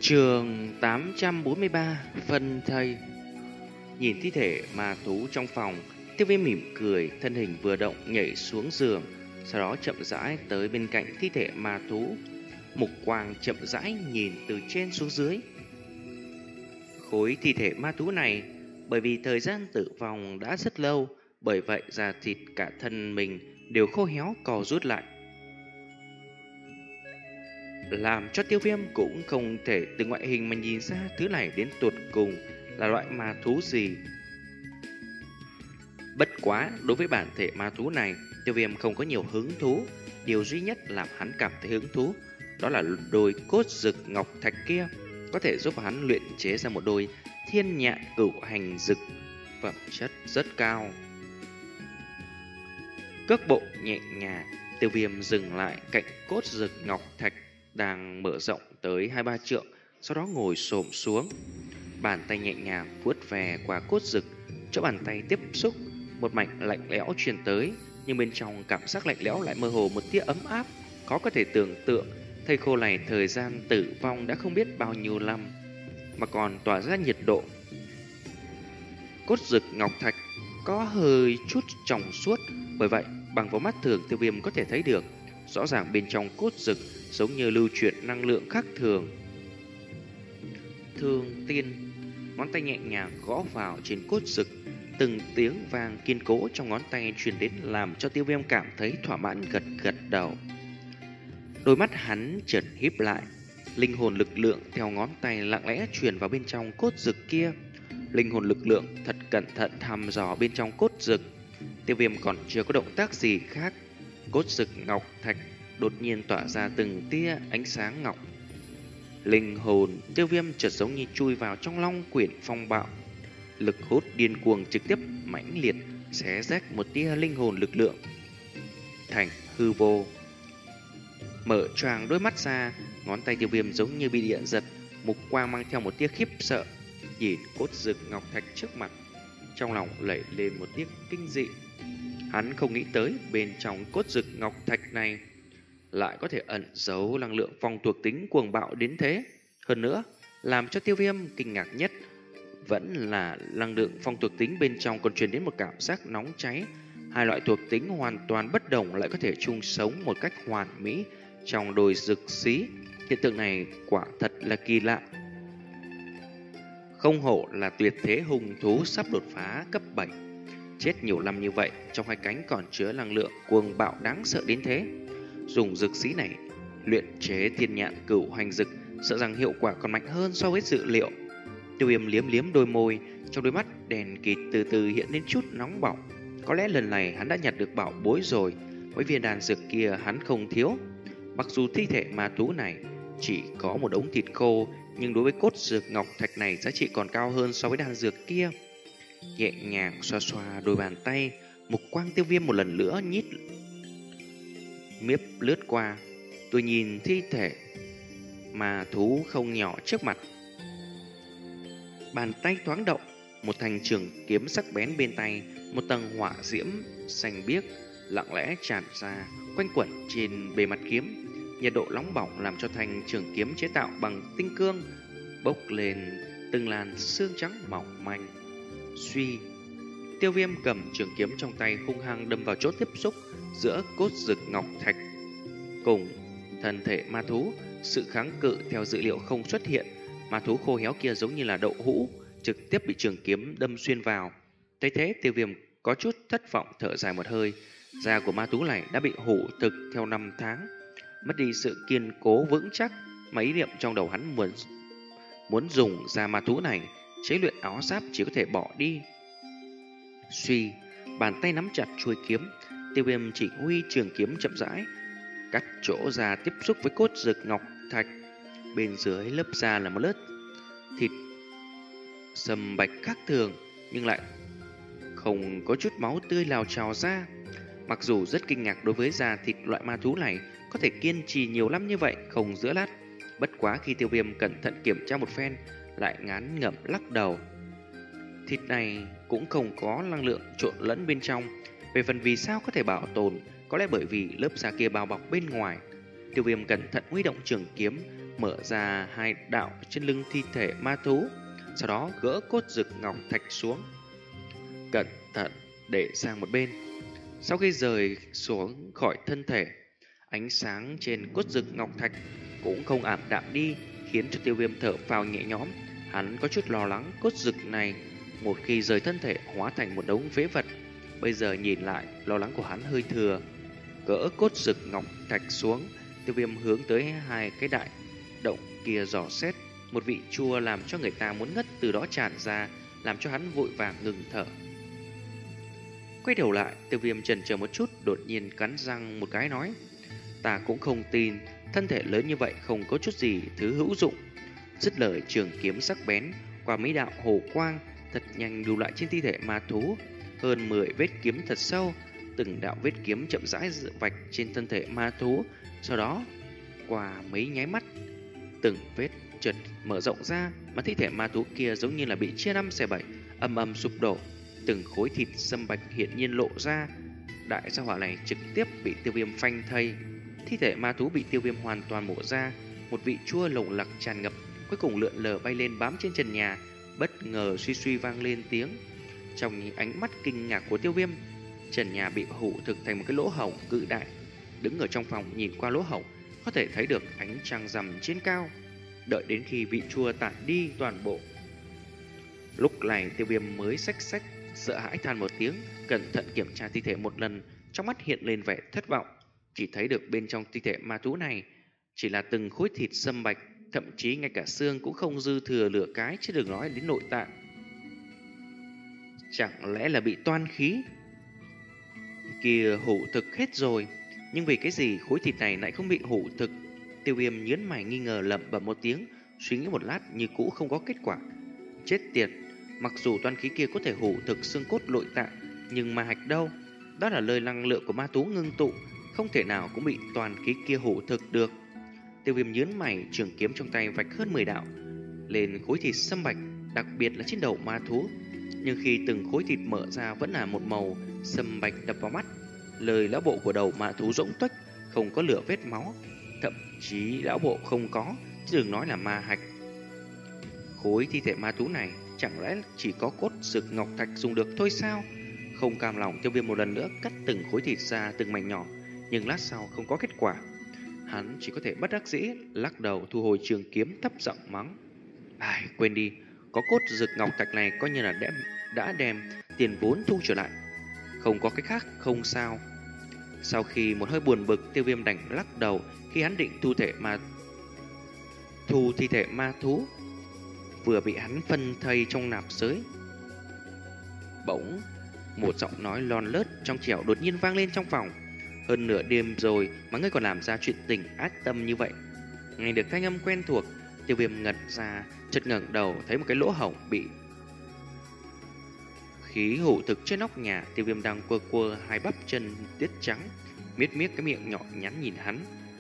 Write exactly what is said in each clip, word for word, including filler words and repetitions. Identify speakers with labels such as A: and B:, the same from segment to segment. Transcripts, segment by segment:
A: Trường tám trăm bốn mươi ba, phân thây. Nhìn thi thể ma thú trong phòng, Tiêu Viêm mỉm cười, thân hình vừa động nhảy xuống giường, sau đó chậm rãi tới bên cạnh thi thể ma thú. Mục quang chậm rãi nhìn từ trên xuống dưới. Khối thi thể ma thú này, bởi vì thời gian tử vong đã rất lâu, bởi vậy da thịt cả thân mình đều khô héo co rút lại, làm cho Tiêu Viêm cũng không thể từ ngoại hình mà nhìn ra thứ này đến tột cùng là loại ma thú gì. Bất quá, đối với bản thể ma thú này, Tiêu Viêm không có nhiều hứng thú. Điều duy nhất làm hắn cảm thấy hứng thú đó là đôi cốt rực ngọc thạch kia, có thể giúp hắn luyện chế ra một đôi thiên nhạn cửu hành dực, phẩm chất rất cao. Cước bộ nhẹ nhàng, Tiêu Viêm dừng lại cạnh cốt rực ngọc thạch đang mở rộng tới hai ba trượng, sau đó ngồi xổm xuống, bàn tay nhẹ nhàng vuốt về qua cốt rực. Chỗ bàn tay tiếp xúc, một mảnh lạnh lẽo truyền tới, nhưng bên trong cảm giác lạnh lẽo lại mơ hồ một tia ấm áp, khó có thể tưởng tượng. Thây khô này thời gian tử vong đã không biết bao nhiêu năm, mà còn tỏa ra nhiệt độ. Cốt rực ngọc thạch có hơi chút trong suốt, bởi vậy bằng vào mắt thường Tiêu Viêm có thể thấy được rõ ràng bên trong cốt rực giống như lưu chuyển năng lượng khác thường. Thương tiên, ngón tay nhẹ nhàng gõ vào trên cốt rực, từng tiếng vang kiên cố trong ngón tay truyền đến làm cho Tiêu Viêm cảm thấy thỏa mãn, gật gật đầu. Đôi mắt hắn chợt híp lại, linh hồn lực lượng theo ngón tay lặng lẽ truyền vào bên trong cốt rực kia. Linh hồn lực lượng thật cẩn thận thăm dò bên trong cốt rực. Tiêu Viêm còn chưa có động tác gì khác, cốt rực ngọc thạch đột nhiên tỏa ra từng tia ánh sáng ngọc. Linh hồn Tiêu Viêm chợt giống như chui vào trong long quyển phong bạo, lực hút điên cuồng trực tiếp mãnh liệt xé rách một tia linh hồn lực lượng thành hư vô. Mở choàng đôi mắt ra, ngón tay Tiêu Viêm giống như bị điện giật, mục quang mang theo một tia khiếp sợ, nhìn cốt rực ngọc thạch trước mặt, trong lòng lẩy lên một tia kinh dị. Hắn không nghĩ tới bên trong cốt rực ngọc thạch này lại có thể ẩn giấu năng lượng phong thuộc tính cuồng bạo đến thế. Hơn nữa, làm cho Tiêu Viêm kinh ngạc nhất vẫn là năng lượng phong thuộc tính bên trong còn truyền đến một cảm giác nóng cháy. Hai loại thuộc tính hoàn toàn bất đồng lại có thể chung sống một cách hoàn mỹ trong đôi rực xí. Hiện tượng này quả thật là kỳ lạ. Không hổ là tuyệt thế hung thú sắp đột phá cấp bảy. Chết nhiều năm như vậy, trong hai cánh còn chứa năng lượng cuồng bạo đáng sợ đến thế. Dùng dược xí này luyện chế thiên nhạn cửu hành dực, sợ rằng hiệu quả còn mạnh hơn so với dự liệu. Tiêu Viêm liếm liếm đôi môi, trong đôi mắt đèn kịt từ từ hiện lên chút nóng bỏng. Có lẽ lần này hắn đã nhặt được bảo bối rồi. Mấy viên đan dược kia hắn không thiếu. Mặc dù thi thể ma thú này chỉ có một đống thịt khô, nhưng đối với cốt dược ngọc thạch này giá trị còn cao hơn so với đan dược kia. Nhẹ nhàng xoa xoa đôi bàn tay, mục quang Tiêu Viêm một lần nữa nhít miếp lướt qua. Tôi nhìn thi thể ma thú không nhỏ trước mặt, bàn tay thoáng động, một thanh trường kiếm sắc bén bên tay, một tầng hỏa diễm xanh biếc lặng lẽ tràn ra, quanh quẩn trên bề mặt kiếm. Nhiệt độ nóng bỏng làm cho thanh trường kiếm chế tạo bằng tinh cương bốc lên từng làn xương trắng mỏng manh. Suy, Tiêu Viêm cầm trường kiếm trong tay hung hăng đâm vào chỗ tiếp xúc giữa cốt rực ngọc thạch cùng thân thể ma thú. Sự kháng cự theo dữ liệu không xuất hiện, ma thú khô héo kia giống như là đậu hũ, trực tiếp bị trường kiếm đâm xuyên vào. Thấy thế, Tiêu Viêm có chút thất vọng thở dài một hơi. Da của ma thú này đã bị hủ thực theo năm tháng, mất đi sự kiên cố vững chắc, mà ý niệm trong đầu hắn muốn muốn dùng da ma thú này chế luyện áo giáp chỉ có thể bỏ đi. Suy, bàn tay nắm chặt chuôi kiếm, Tiêu Viêm chỉ huy trường kiếm chậm rãi cắt chỗ da tiếp xúc với cốt rực ngọc thạch. Bên dưới lớp da là một lớp thịt sầm bạch khác thường, nhưng lại không có chút máu tươi nào trào ra. Mặc dù rất kinh ngạc đối với da thịt loại ma thú này có thể kiên trì nhiều năm như vậy không giữa lát, bất quá khi Tiêu Viêm cẩn thận kiểm tra một phen lại ngán ngẩm lắc đầu. Thịt này cũng không có năng lượng trộn lẫn bên trong. Về phần vì sao có thể bảo tồn, có lẽ bởi vì lớp da kia bao bọc bên ngoài. Tiêu Viêm cẩn thận huy động trường kiếm, mở ra hai đạo trên lưng thi thể ma thú, sau đó gỡ cốt rực ngọc thạch xuống, cẩn thận để sang một bên. Sau khi rời xuống khỏi thân thể, ánh sáng trên cốt rực ngọc thạch cũng không ảm đạm đi, khiến cho Tiêu Viêm thở phào nhẹ nhõm. Hắn có chút lo lắng cốt rực này một khi rời thân thể hóa thành một đống phế vật. Bây giờ nhìn lại, lo lắng của hắn hơi thừa. Gỡ cốt rực ngọc thạch xuống, Tiêu Viêm hướng tới hai cái đại động kia dò xét. Một vị chua làm cho người ta muốn ngất từ đó tràn ra, làm cho hắn vội vàng ngừng thở. Quay đầu lại, Tiêu Viêm chần chờ một chút, đột nhiên cắn răng một cái nói: ta cũng không tin thân thể lớn như vậy không có chút gì thứ hữu dụng. Dứt lời, trường kiếm sắc bén qua mấy đạo hồ quang thật nhanh đu lại trên thi thể ma thú. Hơn mười vết kiếm thật sâu, từng đạo vết kiếm chậm rãi vạch trên thân thể ma thú. Sau đó qua mấy nháy mắt, từng vết chợt mở rộng ra, mà thi thể ma thú kia giống như là bị chia năm xẻ bảy, âm âm sụp đổ. Từng khối thịt sâm bạch hiện nhiên lộ ra. Đại gia hỏa này trực tiếp bị Tiêu Viêm phanh thây. Thi thể ma thú bị Tiêu Viêm hoàn toàn mổ ra. Một vị chua lồng lặc tràn ngập, cuối cùng lượn lờ bay lên bám trên trần nhà. Bất ngờ suy suy vang lên tiếng. Trong ánh mắt kinh ngạc của Tiêu Viêm, trần nhà bị hủ thực thành một cái lỗ hổng cự đại. Đứng ở trong phòng nhìn qua lỗ hổng, có thể thấy được ánh trăng rằm trên cao. Đợi đến khi vị chua tản đi toàn bộ, lúc này Tiêu Viêm mới xách xách sợ hãi than một tiếng, cẩn thận kiểm tra thi thể một lần, trong mắt hiện lên vẻ thất vọng. Chỉ thấy được bên trong thi thể ma thú này chỉ là từng khối thịt sâm bạch, thậm chí ngay cả xương cũng không dư thừa lửa cái, chứ đừng nói đến nội tạng. Chẳng lẽ là bị toan khí kia hủ thực hết rồi? Nhưng vì cái gì khối thịt này lại không bị hủ thực? Tiêu Viêm nhớn mày nghi ngờ, lẩm bẩm một tiếng, suy nghĩ một lát như cũ không có kết quả. Chết tiệt, mặc dù toan khí kia có thể hủ thực xương cốt nội tạng, nhưng ma hạch đâu? Đó là lời năng lượng của ma thú ngưng tụ, không thể nào cũng bị toàn khí kia hủ thực được. Tiêu Viêm nhớn mày, trường kiếm trong tay vạch hơn mười đạo lên khối thịt sâm bạch, đặc biệt là trên đầu ma thú. Nhưng khi từng khối thịt mở ra vẫn là một màu sâm bạch đập vào mắt. Lời lão bộ của đầu ma thú rỗng tuếch, không có lửa vết máu, thậm chí lão bộ không có, chứ đừng nói là ma hạch. Khối thi thể ma thú này chẳng lẽ chỉ có cốt rực ngọc thạch dùng được thôi sao? Không cam lòng, Tiêu Viêm một lần nữa cắt từng khối thịt ra từng mảnh nhỏ, nhưng lát sau không có kết quả. Hắn chỉ có thể bất đắc dĩ lắc đầu thu hồi trường kiếm, thấp giọng mắng: ai, quên đi, có cốt rực ngọc thạch này coi như là đem, đã đem tiền vốn thu trở lại, không có cách khác không sao. Sau khi một hơi buồn bực, Tiêu Viêm đành lắc đầu. Khi hắn định thu thể ma thu thi thể ma thú vừa bị hắn phân thây trong nạp giới, bỗng một giọng nói lon lớt trong trẻo đột nhiên vang lên trong phòng: hơn nửa đêm rồi mà ngươi còn làm ra chuyện tình ác tâm như vậy. Nghe được thanh âm quen thuộc, Tiêu Viêm ngẩn ra, chợt ngẩng đầu thấy một cái lỗ hổng bị khí hủ thực trên nóc nhà. Tiêu Viêm đang quơ quơ hai bắp chân tiết trắng, miết miết cái miệng nhỏ nhắn nhìn hắn: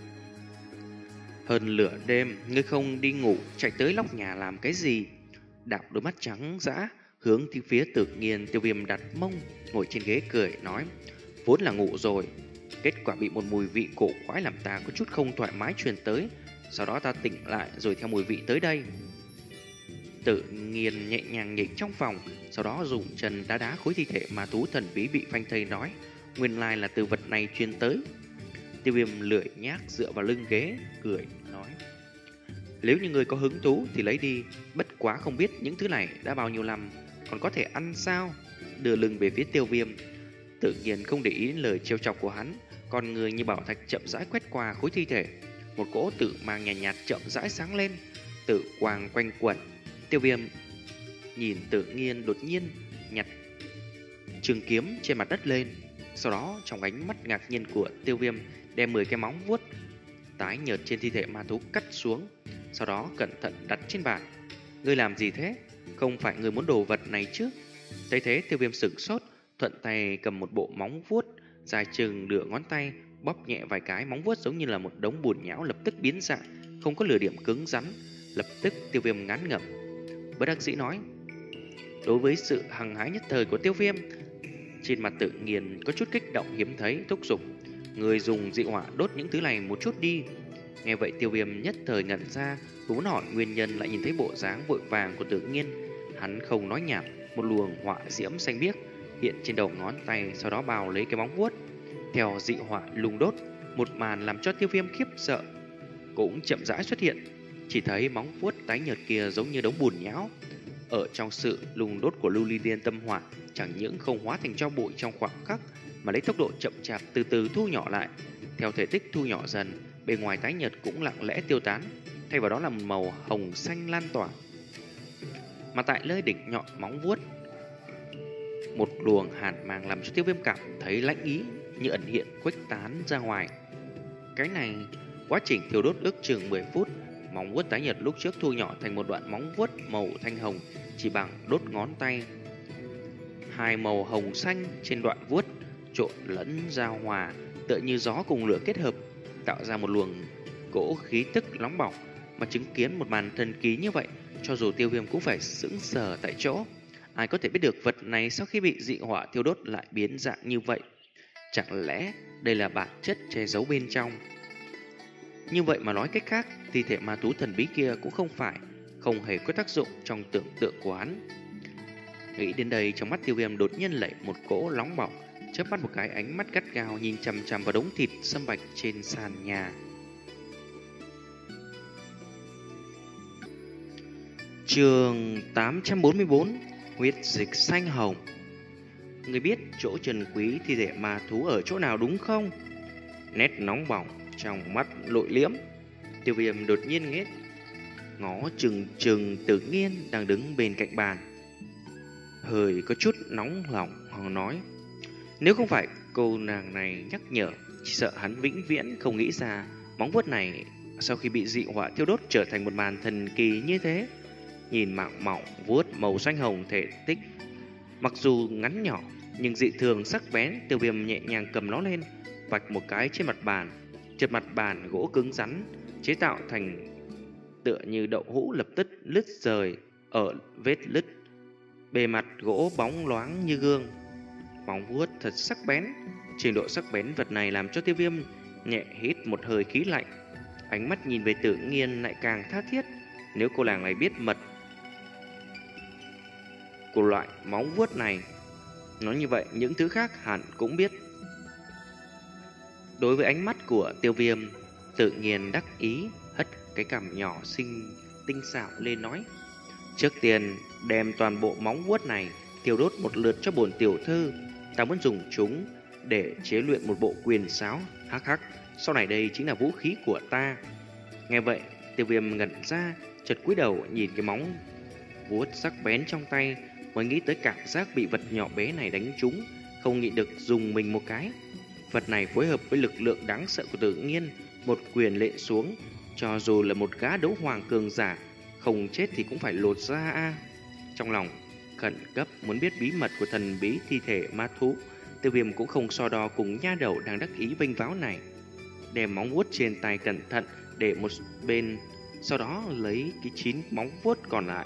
A: hơn nửa đêm ngươi không đi ngủ, chạy tới nóc nhà làm cái gì? Đảo đôi mắt trắng dã hướng thì phía Tự Nhiên. Tiêu Viêm đặt mông ngồi trên ghế cười nói: vốn là ngủ rồi, kết quả bị một mùi vị cổ quái làm ta có chút không thoải mái truyền tới, sau đó ta tỉnh lại rồi theo mùi vị tới đây. Tự Nhiên nhẹ nhàng nhảy trong phòng, sau đó dùng chân đá đá khối thi thể ma thú thần bí bị phanh thây, nói: nguyên lai là từ vật này truyền tới. Tiêu Viêm lười nhác dựa vào lưng ghế cười nói: nếu như người có hứng thú thì lấy đi, bất quá không biết những thứ này đã bao nhiêu năm, còn có thể ăn sao? Đưa lưng về phía Tiêu Viêm, Tự Nhiên không để ý đến lời trêu chọc của hắn, con người như bảo thạch chậm rãi quét qua khối thi thể. Một cỗ tự mang nhàn nhạt, nhạt chậm rãi sáng lên, tự quang quanh quẩn. Tiêu Viêm nhìn Tự Nhiên đột nhiên nhặt trường kiếm trên mặt đất lên, sau đó trong ánh mắt ngạc nhiên của Tiêu Viêm đem mười cái móng vuốt tái nhợt trên thi thể ma thú cắt xuống, sau đó cẩn thận đặt trên bàn. Ngươi làm gì thế? Không phải ngươi muốn đồ vật này chứ? Thấy thế, Tiêu Viêm sửng sốt, thuận tay cầm một bộ móng vuốt dài chừng nửa ngón tay, bóp nhẹ vài cái, móng vuốt giống như là một đống bùn nhão lập tức biến dạng, không có lửa điểm cứng rắn. Lập tức Tiêu Viêm ngán ngẩm, bất đắc dĩ nói: đối với sự hăng hái nhất thời của Tiêu Viêm, trên mặt Tự Nhiên có chút kích động hiếm thấy, thúc giục: người dùng dị hỏa đốt những thứ này một chút đi. Nghe vậy Tiêu Viêm nhất thời ngẩn ra, muốn hỏi nguyên nhân, lại nhìn thấy bộ dáng vội vàng của Tự Nhiên. Hắn không nói nhảm, một luồng hỏa diễm xanh biếc hiện trên đầu ngón tay, sau đó bào lấy cái móng vuốt. Theo dị hỏa lùng đốt, một màn làm cho Tiêu Viêm khiếp sợ cũng chậm rãi xuất hiện. Chỉ thấy móng vuốt tái nhợt kia giống như đống bùn nhão. Ở trong sự lùng đốt của lưu ly liên tâm hỏa, chẳng những không hóa thành tro bụi trong khoảng khắc, mà lấy tốc độ chậm chạp từ từ thu nhỏ lại. Theo thể tích thu nhỏ dần, bề ngoài tái nhợt cũng lặng lẽ tiêu tán, thay vào đó là một màu hồng xanh lan tỏa. Mà tại nơi đỉnh nhọn móng vuốt, một luồng hàn mang làm cho Tiêu Viêm cảm thấy lãnh ý như ẩn hiện khuếch tán ra ngoài. Cái này, quá trình thiêu đốt ước chừng mười phút, móng vuốt tái nhợt lúc trước thu nhỏ thành một đoạn móng vuốt màu thanh hồng chỉ bằng đốt ngón tay. Hai màu hồng xanh trên đoạn vuốt trộn lẫn giao hòa, tựa như gió cùng lửa kết hợp, tạo ra một luồng cỗ khí tức nóng bỏng. Mà chứng kiến một màn thần kỳ như vậy, cho dù Tiêu Viêm cũng phải sững sờ tại chỗ. Ai có thể biết được vật này sau khi bị dị hỏa thiêu đốt lại biến dạng như vậy? Chẳng lẽ đây là bản chất che giấu bên trong? Như vậy mà nói cách khác, thi thể ma thú thần bí kia cũng không phải không hề có tác dụng trong tưởng tượng của hắn. Nghĩ đến đây, trong mắt Tiêu Viêm đột nhiên lẩy một cỗ nóng bỏng, chớp mắt một cái, ánh mắt gắt gao nhìn chằm chằm vào đống thịt sâm bạch trên sàn nhà. Chương tám trăm bốn mươi tư: Huyết dịch xanh hồng. Người biết chỗ trần quý thi thể ma thú ở chỗ nào đúng không? Nét nóng bỏng trong mắt lội liễm, Tiêu Viêm đột nhiên nghếch ngó chừng chừng Tự Nhiên đang đứng bên cạnh bàn, hơi có chút nóng lòng. Họ nói, nếu không phải cô nàng này nhắc nhở, chỉ sợ hắn vĩnh viễn không nghĩ ra móng vuốt này sau khi bị dị hỏa thiêu đốt trở thành một màn thần kỳ như thế. Nhìn mạng mỏng vuốt màu xanh hồng, thể tích mặc dù ngắn nhỏ nhưng dị thường sắc bén, Tiêu Viêm nhẹ nhàng cầm nó lên, vạch một cái trên mặt bàn. Trên mặt bàn gỗ cứng rắn chế tạo thành tựa như đậu hũ lập tức lứt rời ở vết lứt. Bề mặt gỗ bóng loáng như gương, móng vuốt thật sắc bén. Trình độ sắc bén vật này làm cho Tiêu Viêm nhẹ hít một hơi khí lạnh. Ánh mắt nhìn về Tự Nhiên lại càng tha thiết. Nếu cô nàng này biết mật của loại móng vuốt này, nói như vậy những thứ khác hẳn cũng biết. Đối với ánh mắt của Tiêu Viêm, Tự Nhiên đắc ý hất cái cằm nhỏ xinh tinh xảo lên nói, trước tiên đem toàn bộ móng vuốt này thiêu đốt một lượt cho bổn tiểu thư. Ta muốn dùng chúng để chế luyện một bộ quyền sáo. Hắc hắc, sau này đây chính là vũ khí của ta. Nghe vậy, Tiêu Viêm ngẩn ra, chợt cúi đầu nhìn cái móng vuốt sắc bén trong tay, mới nghĩ tới cảm giác bị vật nhỏ bé này đánh trúng, không nhịn được dùng mình một cái. Vật này phối hợp với lực lượng đáng sợ của Tự Nhiên, một quyền lệ xuống, cho dù là một gã đấu hoàng cường giả, không chết thì cũng phải lột ra a. Trong lòng khẩn cấp muốn biết bí mật của thần bí thi thể ma thú, Tiêu Viêm cũng không so đo cùng nha đầu đang đắc ý vênh váo này. Đem móng vuốt trên tay cẩn thận để một bên, sau đó lấy cái chín móng vuốt còn lại.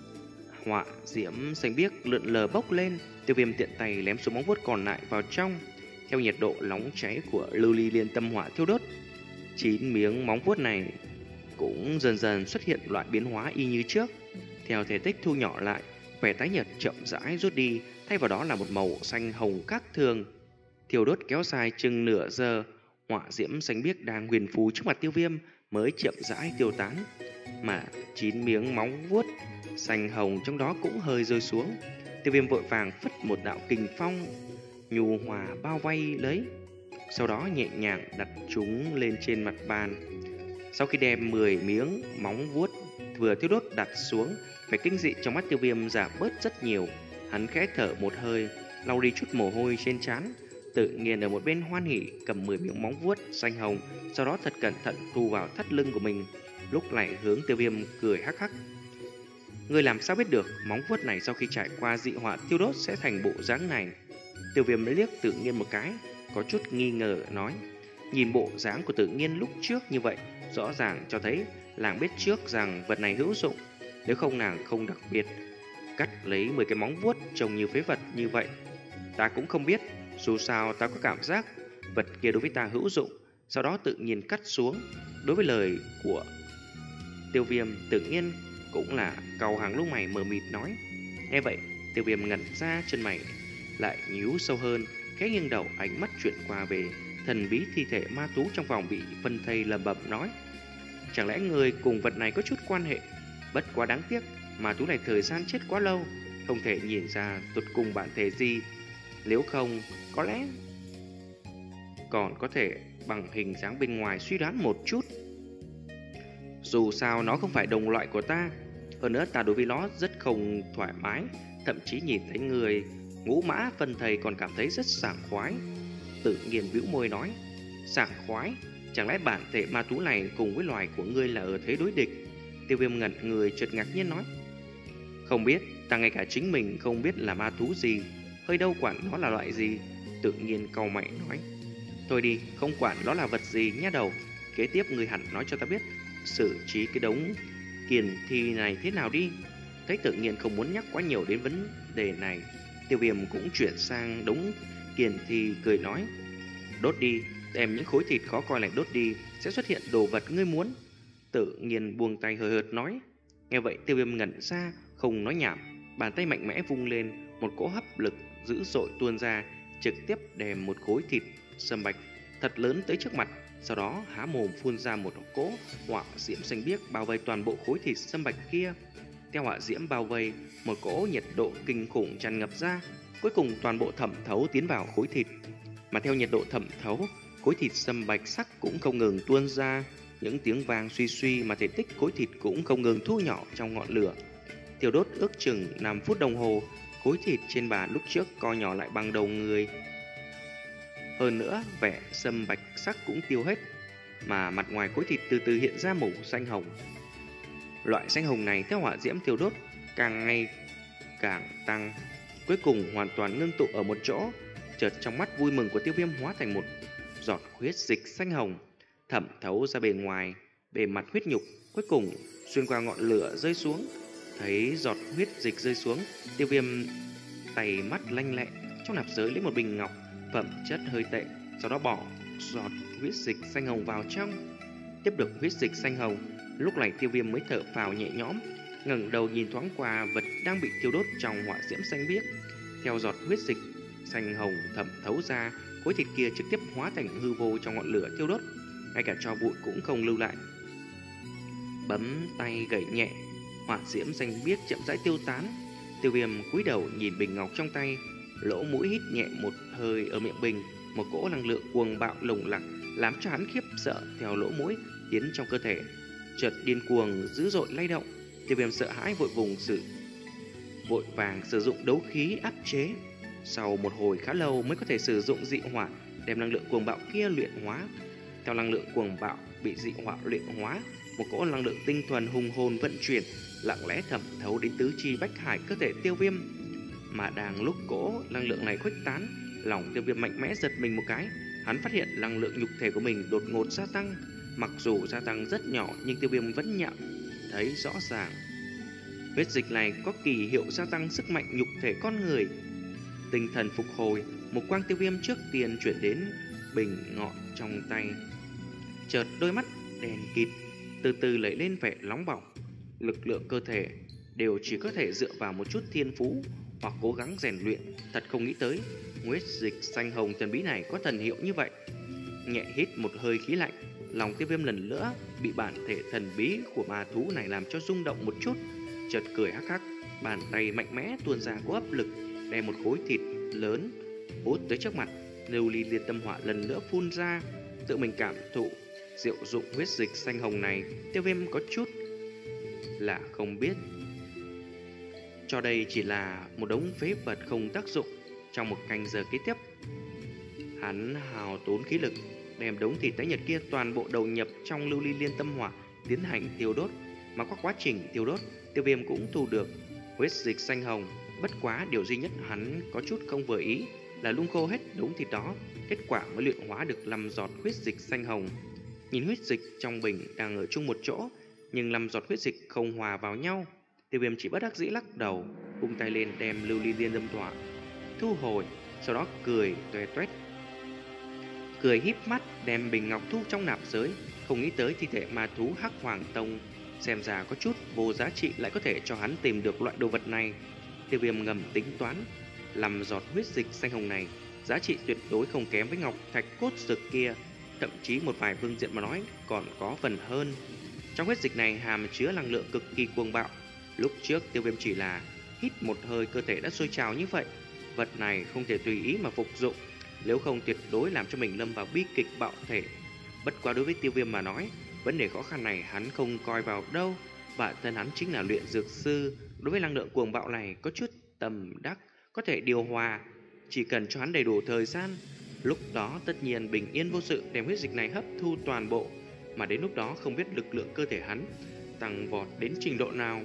A: Họa diễm xanh biếc lượn lờ bốc lên, Tiêu Viêm tiện tay lém số móng vuốt còn lại vào trong. Theo nhiệt độ nóng cháy của lưu ly liên tâm hỏa thiêu đốt, chín miếng móng vuốt này cũng dần dần xuất hiện loại biến hóa y như trước. Theo thể tích thu nhỏ lại, vẻ tái nhợt chậm rãi rút đi, thay vào đó là một màu xanh hồng khác thường. Thiêu đốt kéo dài chừng nửa giờ, hỏa diễm xanh biếc đang huyền phù trước mặt Tiêu Viêm mới chậm rãi tiêu tán, mà chín miếng móng vuốt xanh hồng trong đó cũng hơi rơi xuống. Tiêu Viêm vội vàng phất một đạo kình phong nhu hòa bao vây lấy, sau đó nhẹ nhàng đặt chúng lên trên mặt bàn. Sau khi đem mười miếng móng vuốt vừa thiêu đốt đặt xuống, vẻ kinh dị trong mắt Tiêu Viêm giảm bớt rất nhiều. Hắn khẽ thở một hơi, lau đi chút mồ hôi trên trán. Tự Nhiên ở một bên hoan hỉ cầm mười miếng móng vuốt xanh hồng, sau đó thật cẩn thận thu vào thắt lưng của mình, lúc này hướng Tiêu Viêm cười hắc hắc. Người làm sao biết được móng vuốt này sau khi trải qua dị hỏa thiêu đốt sẽ thành bộ dáng này? Tiêu Viêm liếc Tự Nhiên một cái, có chút nghi ngờ nói. Nhìn bộ dáng của Tự Nhiên lúc trước như vậy, rõ ràng cho thấy nàng biết trước rằng vật này hữu dụng. Nếu không nàng không đặc biệt cắt lấy mười cái móng vuốt trông như phế vật như vậy. Ta cũng không biết, dù sao ta có cảm giác vật kia đối với ta hữu dụng. Sau đó Tự Nhiên cắt xuống, Đối với lời của Tiêu Viêm, tự nhiên cũng là cau hàng lông mày mờ mịt nói. Nghe vậy, Tiêu Viêm ngẩn ra, chân mày lại nhíu sâu hơn, khẽ nghiêng đầu, ánh mắt chuyển qua về thần bí thi thể ma thú trong vòng bị phân thây, lẩm bẩm nói: chẳng lẽ người cùng vật này có chút quan hệ? Bất quá đáng tiếc, ma thú này thời gian chết quá lâu, không thể nhìn ra tuột cùng bản thể gì. Nếu không, có lẽ còn có thể bằng hình dáng bên ngoài suy đoán một chút. Dù sao nó không phải đồng loại của ta, hơn nữa ta đối với nó rất không thoải mái, thậm chí nhìn thấy người ngũ mã phân thầy còn cảm thấy rất sảng khoái. Tự nhiên bĩu môi nói: sảng khoái? Chẳng lẽ bản thể ma thú này cùng với loài của ngươi là ở thế đối địch? Tiêu Viêm ngẩn người, chợt ngạc nhiên nói: không biết, ta ngay cả chính mình không biết là ma thú gì, hơi đâu quản nó là loại gì. Tự nhiên cau mày nói: thôi đi, không quản nó là vật gì nhá đầu. Kế tiếp ngươi hẳn nói cho ta biết xử trí cái đống kiền thi này thế nào đi. Thấy tự nhiên không muốn nhắc quá nhiều đến vấn đề này, Tiêu Viêm cũng chuyển sang đống kiền thi, cười nói: đốt đi, đem những khối thịt khó coi này đốt đi, sẽ xuất hiện đồ vật ngươi muốn. Tự nhiên buông tay hời hợt nói. Nghe vậy, Tiêu Viêm ngẩn ra, không nói nhảm, bàn tay mạnh mẽ vung lên, một cỗ hấp lực dữ dội tuôn ra, trực tiếp đem một khối thịt sâm bạch thật lớn tới trước mặt. Sau đó há mồm phun ra một cỗ hỏa diễm xanh biếc bao vây toàn bộ khối thịt sâm bạch kia. Theo hỏa diễm bao vây, một cỗ nhiệt độ kinh khủng tràn ngập ra, cuối cùng toàn bộ thẩm thấu tiến vào khối thịt. Mà theo nhiệt độ thẩm thấu, khối thịt sâm bạch sắc cũng không ngừng tuôn ra những tiếng vang suy suy, mà thể tích khối thịt cũng không ngừng thu nhỏ trong ngọn lửa. Thiêu đốt ước chừng năm phút đồng hồ, khối thịt trên bàn lúc trước co nhỏ lại bằng đầu người. Hơn nữa, vẻ sâm bạch sắc cũng tiêu hết, mà mặt ngoài khối thịt từ từ hiện ra màu xanh hồng. Loại xanh hồng này theo hỏa diễm thiêu đốt càng ngày càng tăng, cuối cùng hoàn toàn ngưng tụ ở một chỗ. Chợt trong mắt vui mừng của Tiêu Viêm hóa thành một giọt huyết dịch xanh hồng, thẩm thấu ra bên ngoài bề mặt huyết nhục, cuối cùng xuyên qua ngọn lửa rơi xuống. Thấy giọt huyết dịch rơi xuống, Tiêu Viêm tay mắt lanh lẹ, trong nạp giới lấy một bình ngọc phẩm chất hơi tệ, sau đó bỏ giọt huyết dịch xanh hồng vào trong. Tiếp được huyết dịch xanh hồng, lúc này Tiêu Viêm mới thở phào nhẹ nhõm, ngẩng đầu nhìn thoáng qua vật đang bị thiêu đốt trong hỏa diễm xanh biếc. Theo giọt huyết dịch xanh hồng thẩm thấu ra, khối thịt kia trực tiếp hóa thành hư vô trong ngọn lửa thiêu đốt, ngay cả tro bụi cũng không lưu lại. Bấm tay gảy nhẹ, hỏa diễm xanh biếc chậm rãi tiêu tán. Tiêu Viêm cúi đầu nhìn bình ngọc trong tay, lỗ mũi hít nhẹ một hơi ở miệng bình, một cỗ năng lượng cuồng bạo lồng lặc làm cho hắn khiếp sợ theo lỗ mũi tiến trong cơ thể, chợt điên cuồng dữ dội lay động. Tiêu Viêm sợ hãi vội vùng sự vội vàng sử dụng đấu khí áp chế. Sau một hồi khá lâu mới có thể sử dụng dị hỏa đem năng lượng cuồng bạo kia luyện hóa. Theo năng lượng cuồng bạo bị dị hỏa luyện hóa, một cỗ năng lượng tinh thuần hùng hồn vận chuyển, lặng lẽ thẩm thấu đến tứ chi bách hải cơ thể Tiêu Viêm. Mà đang lúc cỗ năng lượng này khuếch tán, lòng Tiêu Viêm mạnh mẽ giật mình một cái. Hắn phát hiện năng lượng nhục thể của mình đột ngột gia tăng. Mặc dù gia tăng rất nhỏ, nhưng Tiêu Viêm vẫn nhận thấy rõ ràng huyết dịch này có kỳ hiệu gia tăng sức mạnh nhục thể con người. Tinh thần phục hồi, một quang Tiêu Viêm trước tiên chuyển đến bình ngọn trong tay. Chợt đôi mắt đèn kịt từ từ lấy lên vẻ nóng bỏng. Lực lượng cơ thể đều chỉ có thể dựa vào một chút thiên phú hoặc cố gắng rèn luyện. Thật không nghĩ tới huyết dịch xanh hồng thần bí này có thần hiệu như vậy. Nhẹ hít một hơi khí lạnh, lòng Tiêu Viêm lần nữa bị bản thể thần bí của ma thú này làm cho rung động một chút. Chợt cười hắc hắc, bàn tay mạnh mẽ tuôn ra có áp lực, đem một khối thịt lớn hút tới trước mặt. Lưu ly liệt tâm hỏa lần nữa phun ra, tự mình cảm thụ diệu dụng huyết dịch xanh hồng này. Tiêu Viêm có chút là không biết cho đây chỉ là một đống phế vật không tác dụng. Trong một canh giờ kế tiếp, hắn hào tốn khí lực đem đống thịt tái nhật kia toàn bộ đầu nhập trong lưu ly liên tâm hỏa tiến hành tiêu đốt. Mà qua quá trình tiêu đốt, Tiêu Viêm cũng thu được huyết dịch xanh hồng. Bất quá điều duy nhất hắn có chút không vừa ý là lung khô hết đống thịt đó, kết quả mới luyện hóa được năm giọt huyết dịch xanh hồng. Nhìn huyết dịch trong bình đang ở chung một chỗ, nhưng năm giọt huyết dịch không hòa vào nhau. Tiêu Viêm chỉ bất đắc dĩ lắc đầu, vung tay lên đem lưu ly liên tâm hỏa thu hồi, sau đó cười toe toét, cười híp mắt đem bình ngọc thu trong nạp giới. Không nghĩ tới thi thể ma thú Hắc Hoàng Tông xem ra có chút vô giá trị lại có thể cho hắn tìm được loại đồ vật này. Tiêu Viêm ngầm tính toán, làm giọt huyết dịch xanh hồng này giá trị tuyệt đối không kém với ngọc thạch cốt dược kia, thậm chí một vài phương diện mà nói còn có phần hơn. Trong huyết dịch này hàm chứa năng lượng cực kỳ cuồng bạo. Lúc trước Tiêu Viêm chỉ là hít một hơi cơ thể đã sôi trào như vậy. Vật này không thể tùy ý mà phục dụng, nếu không tuyệt đối làm cho mình lâm vào bi kịch bạo thể. Bất quá đối với Tiêu Viêm mà nói, vấn đề khó khăn này hắn không coi vào đâu. Bản thân hắn chính là luyện dược sư, đối với năng lượng cuồng bạo này có chút tầm đắc, có thể điều hòa. Chỉ cần cho hắn đầy đủ thời gian, lúc đó tất nhiên bình yên vô sự đem huyết dịch này hấp thu toàn bộ. Mà đến lúc đó không biết lực lượng cơ thể hắn tăng vọt đến trình độ nào.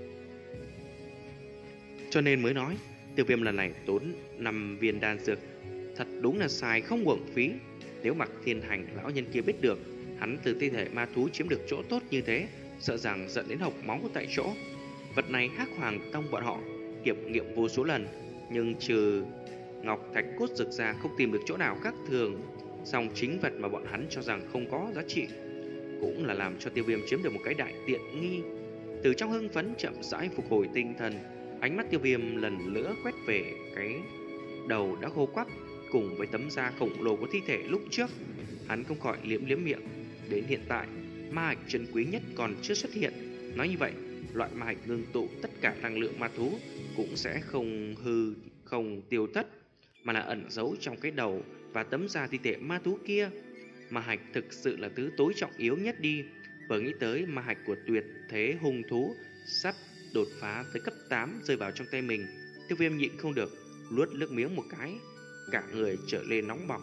A: Cho nên mới nói, Tiêu Viêm lần này tốn năm viên đan dược thật đúng là xài không uổng phí. Nếu Mặc Thiên Hành lão nhân kia biết được hắn từ thi thể ma thú chiếm được chỗ tốt như thế, sợ rằng giận đến hộc máu tại chỗ. Vật này Hắc Hoàng Tông bọn họ kiểm nghiệm vô số lần, nhưng trừ ngọc thạch cốt dược ra không tìm được chỗ nào khác thường. Song chính vật mà bọn hắn cho rằng không có giá trị cũng là làm cho Tiêu Viêm chiếm được một cái đại tiện nghi. Từ trong hưng phấn chậm rãi phục hồi tinh thần, ánh mắt Tiêu Viêm lần nữa quét về cái đầu đã khô quắp cùng với tấm da khổng lồ của thi thể lúc trước. Hắn không khỏi liếm liếm miệng. Đến hiện tại, ma hạch chân quý nhất còn chưa xuất hiện. Nói như vậy, loại ma hạch ngưng tụ tất cả năng lượng ma thú cũng sẽ không hư, không tiêu thất, mà là ẩn giấu trong cái đầu và tấm da thi thể ma thú kia. Ma hạch thực sự là thứ tối trọng yếu nhất đi. Vừa nghĩ tới ma hạch của tuyệt thế hung thú sắp đột phá tới cấp tám rơi vào trong tay mình, Tiêu Viêm nhịn không được luốt nước miếng một cái, cả người trở lên nóng bỏng.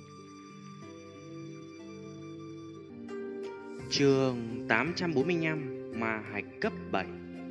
A: Chương tám trăm bốn mươi lăm, ma hạch cấp bảy.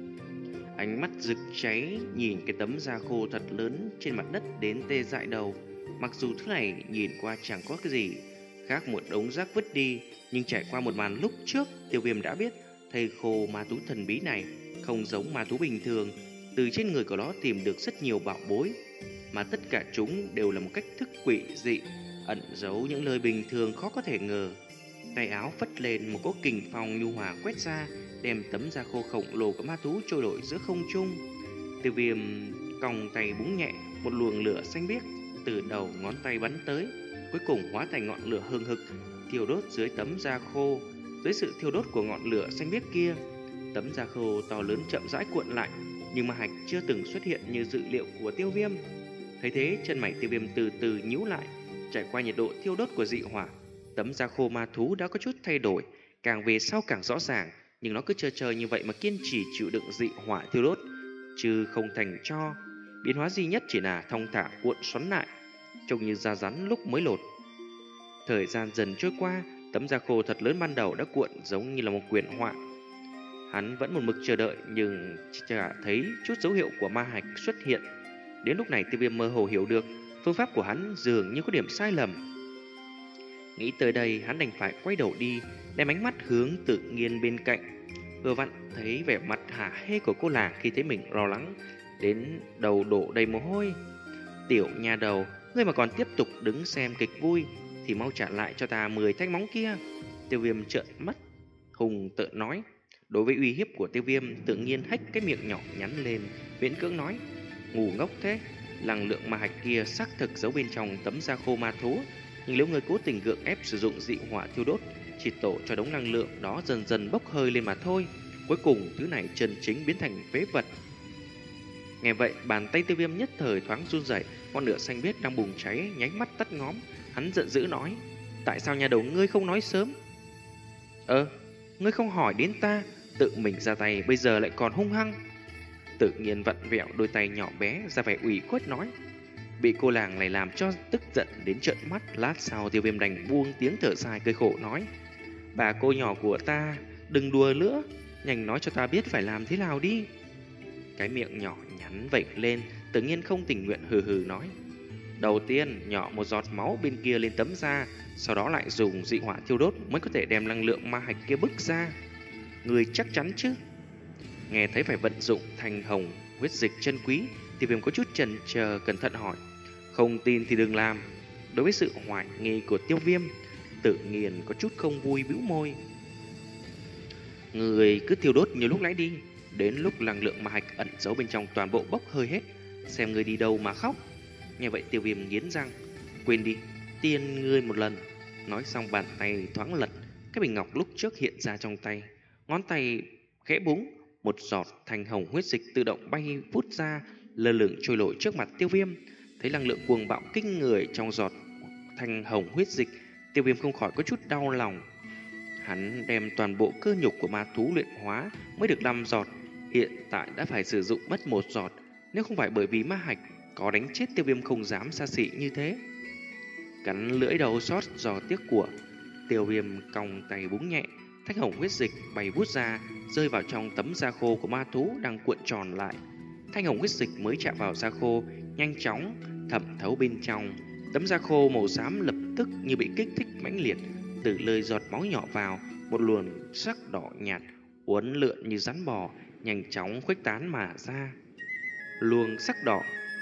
A: Ánh mắt rực cháy nhìn cái tấm da khô thật lớn trên mặt đất đến tê dại đầu. Mặc dù thứ này nhìn qua chẳng có cái gì khác một đống rác vứt đi, nhưng trải qua một màn lúc trước, Tiêu Viêm đã biết thây khô ma thú thần bí này không giống ma thú bình thường. Từ trên người của nó tìm được rất nhiều bảo bối, mà tất cả chúng đều là một cách thức quỷ dị, ẩn giấu những lời bình thường khó có thể ngờ. Tay áo phất lên, một cỗ kình phong nhu hòa quét ra, đem tấm da khô khổng lồ của ma thú trôi nổi giữa không trung. Tiêu Viêm còng tay búng nhẹ, một luồng lửa xanh biếc từ đầu ngón tay bắn tới, cuối cùng hóa thành ngọn lửa hừng hực thiêu đốt dưới tấm da khô. Dưới sự thiêu đốt của ngọn lửa xanh biếc kia, tấm da khô to lớn chậm rãi cuộn lại, nhưng ma hạch chưa từng xuất hiện như dự liệu của Tiêu Viêm. Thấy thế, chân mày Tiêu Viêm từ từ nhíu lại. Trải qua nhiệt độ thiêu đốt của dị hỏa, tấm da khô ma thú đã có chút thay đổi, càng về sau càng rõ ràng, nhưng nó cứ chờ chờ như vậy mà kiên trì chịu đựng dị hỏa thiêu đốt, chứ không thành tro. Biến hóa duy nhất chỉ là thong thả cuộn xoắn lại, trông như da rắn lúc mới lột. Thời gian dần trôi qua, tấm da khô thật lớn ban đầu đã cuộn giống như là một quyển họa. Hắn vẫn một mực chờ đợi, nhưng chả thấy chút dấu hiệu của ma hạch xuất hiện. Đến lúc này, Tiêu Viêm mơ hồ hiểu được phương pháp của hắn dường như có điểm sai lầm. Nghĩ tới đây, hắn đành phải quay đầu đi, đem ánh mắt hướng Tự Nhiên bên cạnh. Vừa vặn thấy vẻ mặt hả hê của cô làng khi thấy mình lo lắng đến đầu đổ đầy mồ hôi. Tiểu nha đầu, ngươi mà còn tiếp tục đứng xem kịch vui thì mau trả lại cho ta mười thanh móng kia. Tiêu Viêm trợn mắt hùng tợn nói. Đối với uy hiếp của Tiêu Viêm, Tự Nhiên hách cái miệng nhỏ nhắn lên, miễn cưỡng nói: ngu ngốc thế, năng lượng ma hạch kia xác thực giấu bên trong tấm da khô ma thú, nhưng nếu người cố tình gượng ép sử dụng dị hỏa thiêu đốt, chỉ tổ cho đống năng lượng đó dần dần bốc hơi lên mà thôi. Cuối cùng thứ này chân chính biến thành phế vật. Nghe vậy, bàn tay Tiêu Viêm nhất thời thoáng run rẩy, ngọn lửa xanh biếc đang bùng cháy nháy mắt tắt ngóm. Hắn giận dữ nói: tại sao nhà đầu ngươi không nói sớm? Ơ, ngươi không hỏi đến ta, tự mình ra tay bây giờ lại còn hung hăng. Tự Nhiên vặn vẹo đôi tay nhỏ bé ra vẻ ủy khuất nói. Bị cô làng này làm cho tức giận đến trợn mắt. Lát sau Tiêu Viêm đành buông tiếng thở dài cười khổ nói: bà cô nhỏ của ta, đừng đùa nữa, nhanh nói cho ta biết phải làm thế nào đi. Cái miệng nhỏ nhắn vểnh lên, Tự Nhiên không tình nguyện hừ hừ nói: đầu tiên nhỏ một giọt máu bên kia lên tấm da, sau đó lại dùng dị hỏa thiêu đốt mới có thể đem năng lượng ma hạch kia bức ra. Người chắc chắn chứ? Nghe thấy phải vận dụng thanh hồng huyết dịch chân quý, Tiêu Viêm có chút chần chờ cẩn thận hỏi. Không tin thì đừng làm. Đối với sự hoài nghi của Tiêu Viêm, Tự nhiên có chút không vui bĩu môi. Người cứ thiêu đốt như lúc nãy đi, đến lúc năng lượng ma hạch ẩn giấu bên trong toàn bộ bốc hơi hết, xem người đi đâu mà khóc. Nghe vậy Tiêu Viêm nghiến răng, quên đi, tiên ngươi một lần. Nói xong bàn tay thoáng lật, cái bình ngọc lúc trước hiện ra trong tay, ngón tay khẽ búng, một giọt thanh hồng huyết dịch tự động bay vút ra, lơ lửng trôi nổi trước mặt Tiêu Viêm. Thấy năng lượng cuồng bạo kinh người trong giọt thanh hồng huyết dịch, Tiêu Viêm không khỏi có chút đau lòng. Hắn đem toàn bộ cơ nhục của ma thú luyện hóa mới được năm giọt, hiện tại đã phải sử dụng mất một giọt. Nếu không phải bởi vì ma hạch, có đánh chết Tiêu Viêm không dám xa xỉ như thế. Cắn lưỡi đầu xót do tiếc của, Tiêu Viêm cong tay búng nhẹ, thanh hồng huyết dịch bay vút ra, rơi vào trong tấm da khô của ma thú đang cuộn tròn lại. Thanh hồng huyết dịch mới chạm vào da khô, nhanh chóng thẩm thấu bên trong. Tấm da khô màu xám lập tức như bị kích thích mãnh liệt, từ lời giọt máu nhỏ vào, một luồng sắc đỏ nhạt uốn lượn như rắn bò, nhanh chóng khuếch tán mà ra. Luồng sắc đỏ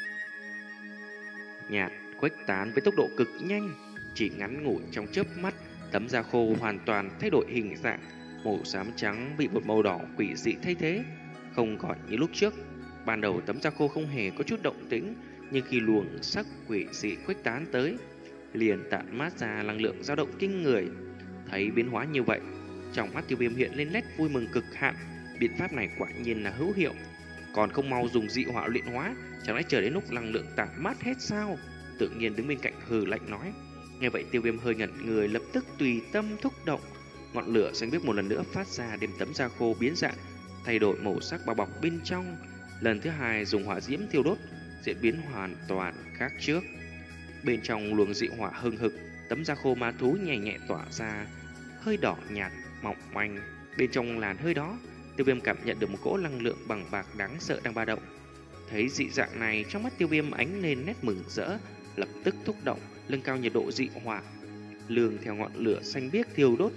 A: nhạt khuếch tán với tốc độ cực nhanh, chỉ ngắn ngủi trong chớp mắt, tấm da khô hoàn toàn thay đổi hình dạng, màu xám trắng bị một màu đỏ quỷ dị thay thế, không còn như lúc trước. Ban đầu tấm da khô không hề có chút động tĩnh, nhưng khi luồng sắc quỷ dị khuếch tán tới, liền tản mát ra năng lượng dao động kinh người. Thấy biến hóa như vậy, trong mắt Tiêu Viêm hiện lên nét vui mừng cực hạn. Biện pháp này quả nhiên là hữu hiệu, còn không mau dùng dị hỏa luyện hóa, chẳng lẽ chờ đến lúc năng lượng tản mát hết sao? Tự nhiên đứng bên cạnh hừ lạnh nói. Nghe vậy Tiêu Viêm hơi ngẩn người, lập tức tùy tâm thúc động, ngọn lửa xanh biếc một lần nữa phát ra, đem tấm da khô biến dạng, thay đổi màu sắc bao bọc bên trong. Lần thứ hai dùng hỏa diễm thiêu đốt, diễn biến hoàn toàn khác trước. Bên trong luồng dị hỏa hừng hực, tấm da khô ma thú nhẹ nhẹ tỏa ra, hơi đỏ nhạt, mỏng manh. Bên trong làn hơi đó, Tiêu Viêm cảm nhận được một cỗ năng lượng bằng bạc đáng sợ đang ba động. Thấy dị dạng này, trong mắt Tiêu Viêm ánh lên nét mừng rỡ, lập tức thúc động, nâng cao nhiệt độ dị hỏa, lường theo ngọn lửa xanh biếc thiêu đốt.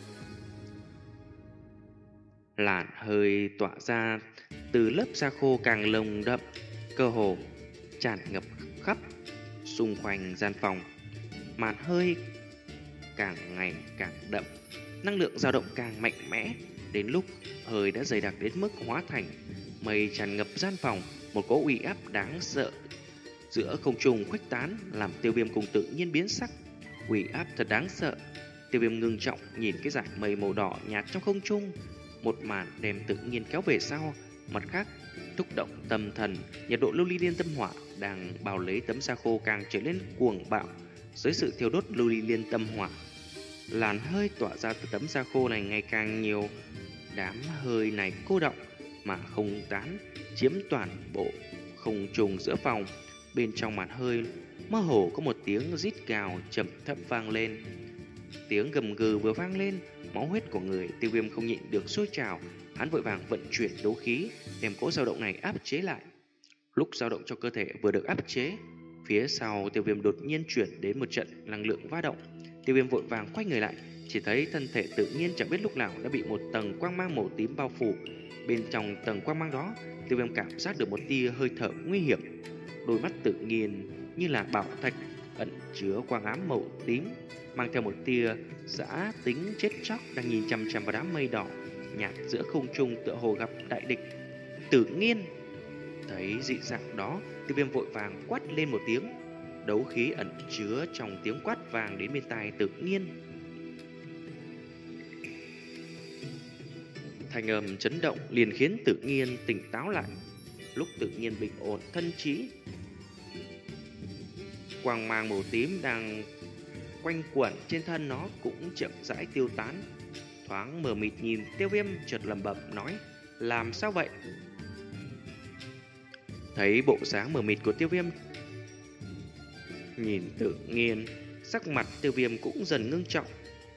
A: Làn hơi tỏa ra từ lớp da khô càng lồng đậm, cơ hồ tràn ngập khắp xung quanh gian phòng. Màn hơi càng ngày càng đậm, năng lượng dao động càng mạnh mẽ, đến lúc hơi đã dày đặc đến mức hóa thành mây tràn ngập gian phòng. Một cỗ uy áp đáng sợ giữa không trung khuếch tán, làm Tiêu Viêm cùng tự nhiên biến sắc. Uy áp thật đáng sợ. Tiêu Viêm ngưng trọng nhìn cái dải mây màu đỏ nhạt trong không trung, một màn đem tự nhiên kéo về sau. Mặt khác, thúc động tâm thần, nhiệt độ lưu ly liên tâm hỏa đang bao lấy tấm da khô càng trở nên cuồng bạo. Dưới sự thiêu đốt lưu ly liên tâm hỏa, làn hơi tỏa ra từ tấm da khô này ngày càng nhiều. Đám hơi này cô động mà không tán, chiếm toàn bộ không trùng giữa phòng. Bên trong màn hơi mơ hồ có một tiếng rít gào trầm thấp vang lên. Tiếng gầm gừ vừa vang lên, máu huyết của người Tiêu Viêm không nhịn được sôi trào. Hắn vội vàng vận chuyển đấu khí, đem cỗ dao động này áp chế lại. Lúc dao động cho cơ thể vừa được áp chế, phía sau Tiêu Viêm đột nhiên chuyển đến một trận năng lượng va động. Tiêu Viêm vội vàng quay người lại, chỉ thấy thân thể tự nhiên chẳng biết lúc nào đã bị một tầng quang mang màu tím bao phủ. Bên trong tầng quang mang đó, Tiêu Viêm cảm giác được một tia hơi thở nguy hiểm. Đôi mắt tự nhiên như là bảo thạch ẩn chứa quang ám màu tím, mang theo một tia dã tính chết chóc, đang nhìn chằm chằm vào đám mây đỏ nhạt giữa không trung, tựa hồ gặp đại địch. Tự nhiên thấy dị dạng đó, Tiêu Viêm vội vàng quát lên một tiếng. Đấu khí ẩn chứa trong tiếng quát vàng đến bên tai tự nhiên. Thanh âm chấn động liền khiến tự nhiên tỉnh táo lại. Lúc tự nhiên bình ổn thân trí, quang mang màu tím đang quanh quẩn trên thân nó cũng chậm rãi tiêu tán. Thoáng mờ mịt nhìn Tiêu Viêm, chợt lẩm bẩm nói: làm sao vậy? Thấy bộ dáng mờ mịt của Tiêu Viêm, nhìn tự nhiên, sắc mặt Tiêu Viêm cũng dần ngưng trọng.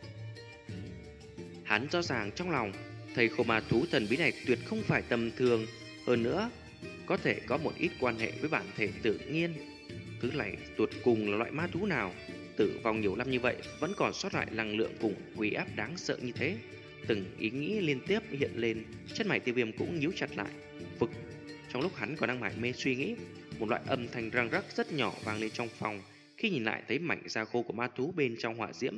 A: Hắn rõ ràng trong lòng, thầy khô ma thú thần bí này tuyệt không phải tầm thường, hơn nữa có thể có một ít quan hệ với bản thể tự nhiên. Thứ này tuột cùng là loại ma thú nào? Tử vong nhiều năm như vậy vẫn còn sót lại năng lượng cùng uy áp đáng sợ như thế. Từng ý nghĩ liên tiếp hiện lên, chân mày Tiêu Viêm cũng nhíu chặt lại. Vực. Trong lúc hắn còn đang mải mê suy nghĩ, một loại âm thanh răng rắc rất nhỏ vang lên trong phòng. Khi nhìn lại thấy mảnh da khô của ma thú bên trong hỏa diễm,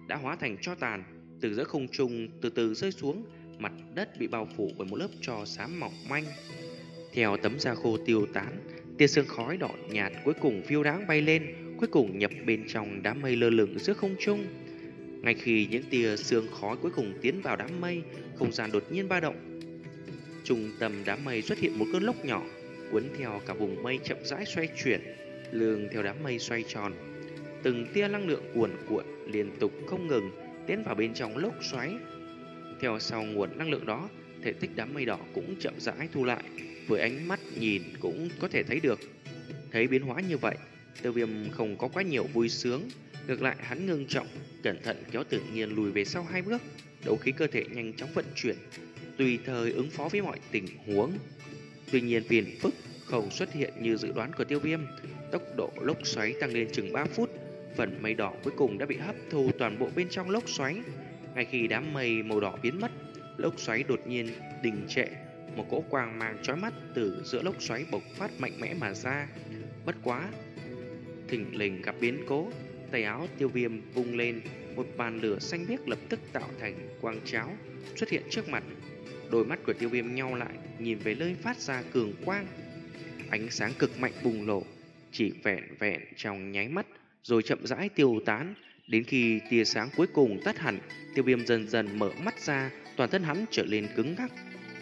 A: đã hóa thành tro tàn. Từ giữa không trung từ từ rơi xuống, mặt đất bị bao phủ bởi một lớp tro xám mỏng manh. Theo tấm da khô tiêu tán, tia sương khói đỏ nhạt cuối cùng phiêu đáng bay lên, cuối cùng nhập bên trong đám mây lơ lửng giữa không trung. Ngay khi những tia sương khói cuối cùng tiến vào đám mây, không gian đột nhiên ba động. Trung tâm đám mây xuất hiện một cơn lốc nhỏ, cuốn theo cả vùng mây chậm rãi xoay chuyển, lường theo đám mây xoay tròn. Từng tia năng lượng cuồn cuộn liên tục không ngừng tiến vào bên trong lốc xoáy. Theo sau nguồn năng lượng đó, thể tích đám mây đỏ cũng chậm rãi thu lại, với ánh mắt nhìn cũng có thể thấy được. Thấy biến hóa như vậy, Tiêu Viêm không có quá nhiều vui sướng, ngược lại hắn ngưng trọng, cẩn thận kéo Tự Nhiên lùi về sau hai bước, đấu khí cơ thể nhanh chóng vận chuyển, tùy thời ứng phó với mọi tình huống. Tuy nhiên phiền phức không xuất hiện như dự đoán của Tiêu Viêm, tốc độ lốc xoáy tăng lên chừng ba phút, phần mây đỏ cuối cùng đã bị hấp thu toàn bộ bên trong lốc xoáy. Ngay khi đám mây màu đỏ biến mất, lốc xoáy đột nhiên đình trệ, một cỗ quang mang chói mắt từ giữa lốc xoáy bộc phát mạnh mẽ mà ra. Bất quá, thình lình gặp biến cố, tay áo Tiêu Viêm vung lên, một bàn lửa xanh biếc lập tức tạo thành quang cháo xuất hiện trước mặt. Đôi mắt của Tiêu Viêm nheo lại, nhìn về nơi phát ra cường quang. Ánh sáng cực mạnh bùng nổ, chỉ vẹn vẹn trong nháy mắt, rồi chậm rãi tiêu tán. Đến khi tia sáng cuối cùng tắt hẳn, Tiêu Viêm dần dần mở mắt ra, toàn thân hắn trở lên cứng ngắc.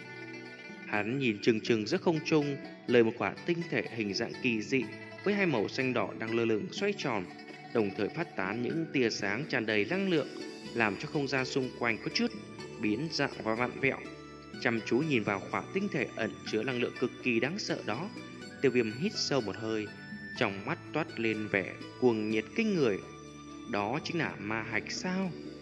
A: Hắn nhìn chừng chừng giữa không trung, lời một quả tinh thể hình dạng kỳ dị với hai màu xanh đỏ đang lơ lửng xoay tròn, đồng thời phát tán những tia sáng tràn đầy năng lượng, làm cho không gian xung quanh có chút biến dạng và vặn vẹo. Chăm chú nhìn vào quả tinh thể ẩn chứa năng lượng cực kỳ đáng sợ đó, Tiêu Viêm hít sâu một hơi, trong mắt toát lên vẻ cuồng nhiệt kinh người. Đó chính là ma hạch sao?